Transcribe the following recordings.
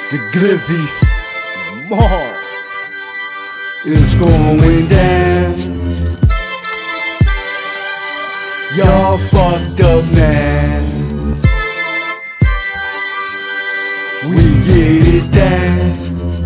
The Glizzies Mall is going down. Y'all fucked up, man. We get it down.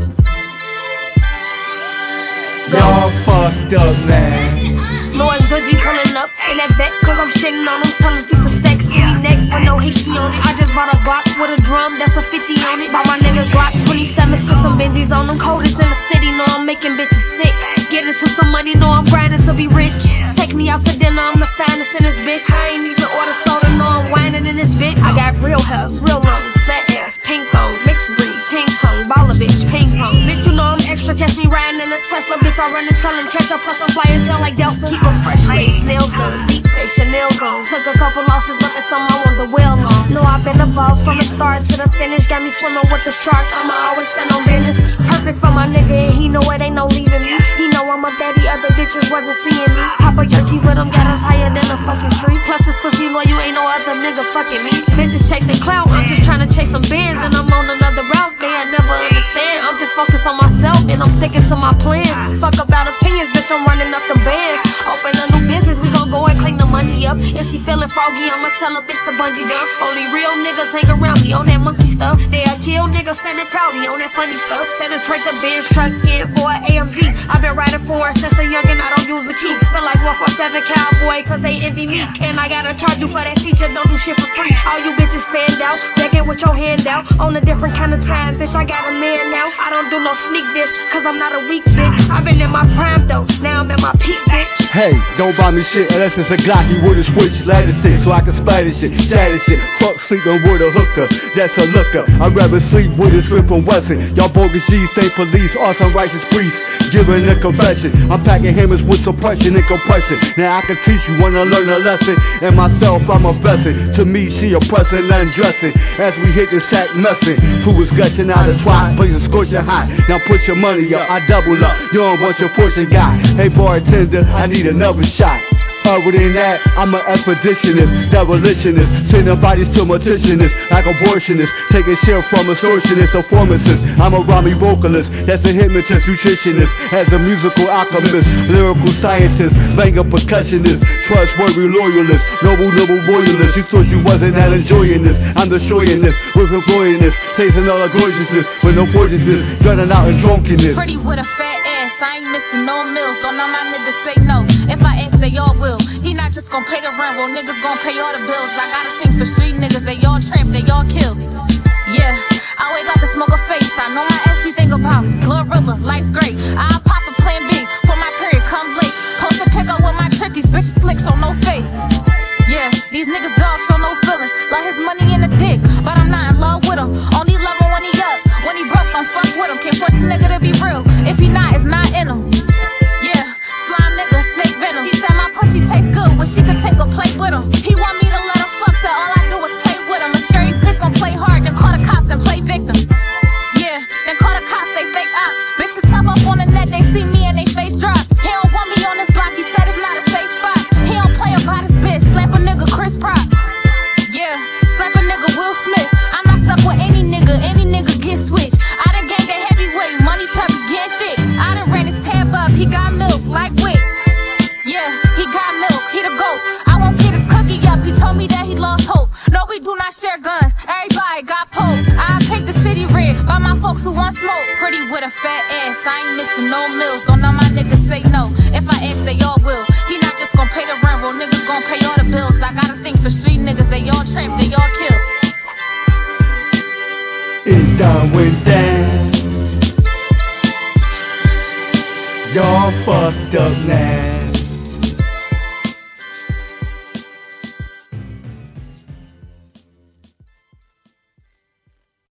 Y'all fucked up, man. Lord's Glizzy pulling up in that vet, cause I'm shitting on them, telling people sex, any neck with no hickey on it. I just bought a Glock with a drum, that's a 50 on it. Bought my nigga Glock 27, spit some Benzies on them. Coldest in the city, know I'm making bitches sick. Get into some money, know I'm grinding to be rich. Take me out to dinner, I'm the finest in this bitch. I ain't even order soda, know I'm whining in this bitch. I got real health, real lungs, fat ass, pink bone, mixed breed, ching chong, baller bitch, ping pong. Bitch, you know I'm extra, catch me riding in a Tesla, bitch. I run and tell him, catch up, plus I'm flying down like Delta. Keep a fresh face, nails done, deep face, Chanel gone. Took a couple losses, but that's something I want the well on. Know I've been the boss from the start to the finish. Got me swimming with the sharks, I'ma always stand on business. Perfect for my nigga, and he know it ain't no leaving me. He know I'm a daddy, other bitches wasn't seeing me. Papa Yerky with him, got us higher than a fucking tree. Plus this pussy boy, you ain't no other nigga fucking me. Bitches chasing clout, I'm just trying to chase some bands, and I'm on another route. They ain't never understand. I'm just focused on myself, and I'm sticking to my plan. Fuck about opinions, bitch, I'm running up the bands. Open a new business, we gon' go and clean the money up. If she feeling froggy, I'ma tell a bitch to bungee jump. Only real niggas hang around me on that monkey stuff. They a kill niggas standing proudly on that funny stuff. Penetrate the Benz truck in for an AMG. I've been riding for it since a youngin', I don't use the key. Feel like 147 cowboy, cause they envy me. And I gotta charge you for that teacher, don't do shit for free. All you bitches stand out, begging with your hand out. On a different kind of time, bitch, I got a man now. I don't do no sneak this, cause I'm not a weak bitch. I've been in my prime though, now I'm at my peak, bitch. Hey, don't buy me shit unless it's a Glocky with a switch, ladder shit, so I can splatter shit, shatter shit. Fuck sleeping with a hooker, that's a looker. I'd rather sleep with a Smith & Wesson. Y'all bogus G's, say police, or some righteous priests giving a confession. I'm packing hammers with suppression and compression. Now I can teach you, wanna learn a lesson. And myself, I'm a blessing. To me, she oppressing, undressing. As we hit the sack messing, who was gushing out of twat, blazing scorching hot. Now put your money up, I double up. You don't want your fortune guy. Hey bartender, I need another shot. Other than that, I'm an expeditionist, demolitionist, sending bodies to morticianists, like abortionists, taking shit from extortionists or pharmacists. I'm a rhyming vocalist, that's a hypnotist, nutritionist, as a musical alchemist, lyrical scientist, banger percussionist, trustworthy loyalist, noble royalist. You thought you wasn't that enjoying this, I'm destroying this, with employing this, tasting all the gorgeousness, with no gorgeousness, drowning out in drunkenness. Pretty with a fat ass, I ain't missing no meals, don't know my niggas say no. If I ask, they all will. He not just gon' pay the rent, well niggas gon' pay all the bills. I got a thing for street niggas, they all tramp, they all kill. Yeah, I wake up and smoke a face. I know my ass be think about Glorilla, life's great. I'll pop a plan B for my period, come late. Post a pick up with my trick, these bitches slick, so no face. Yeah, these niggas dogs, show no feelings. Love his money in the dick, but I'm not in love with him. Only love him when he up, when he broke, don't fuck with him. Can't force a nigga to be real, if he not, it's not in him. Yeah, slime nigga, snake venom. He said my pussy tastes good when she could take a plate with him. He want me to let him fuck, said all I do is play with him. A scary bitch gon' play hard, then call the cops and play victim. Yeah, then call the cops, they fake ops. Bitches tough up on the net, they see me and they face drop. He don't want me on this block, he said it's not a safe spot. He don't play about his bitch, slap a nigga Chris Rock. Yeah, slap a nigga Will Smith. I'm not stuck with any nigga get switched. I done gained that heavyweight, money trap get thick. I done ran his tab up, he got milk like Wick. Yeah, he got milk, he the GOAT. I won't get his cookie up, he told me that he lost hope. No, we do not share guns, everybody got poked. I'll take the city red by my folks who want smoke. Pretty with a fat ass, I ain't missing no meals. Don't know my niggas say no, if I ask they all will. He not just gon' pay the rent, real niggas gon' pay all the bills. I got a thing for street niggas, they all tramp, they all kill. It done went down. Y'all fucked up now.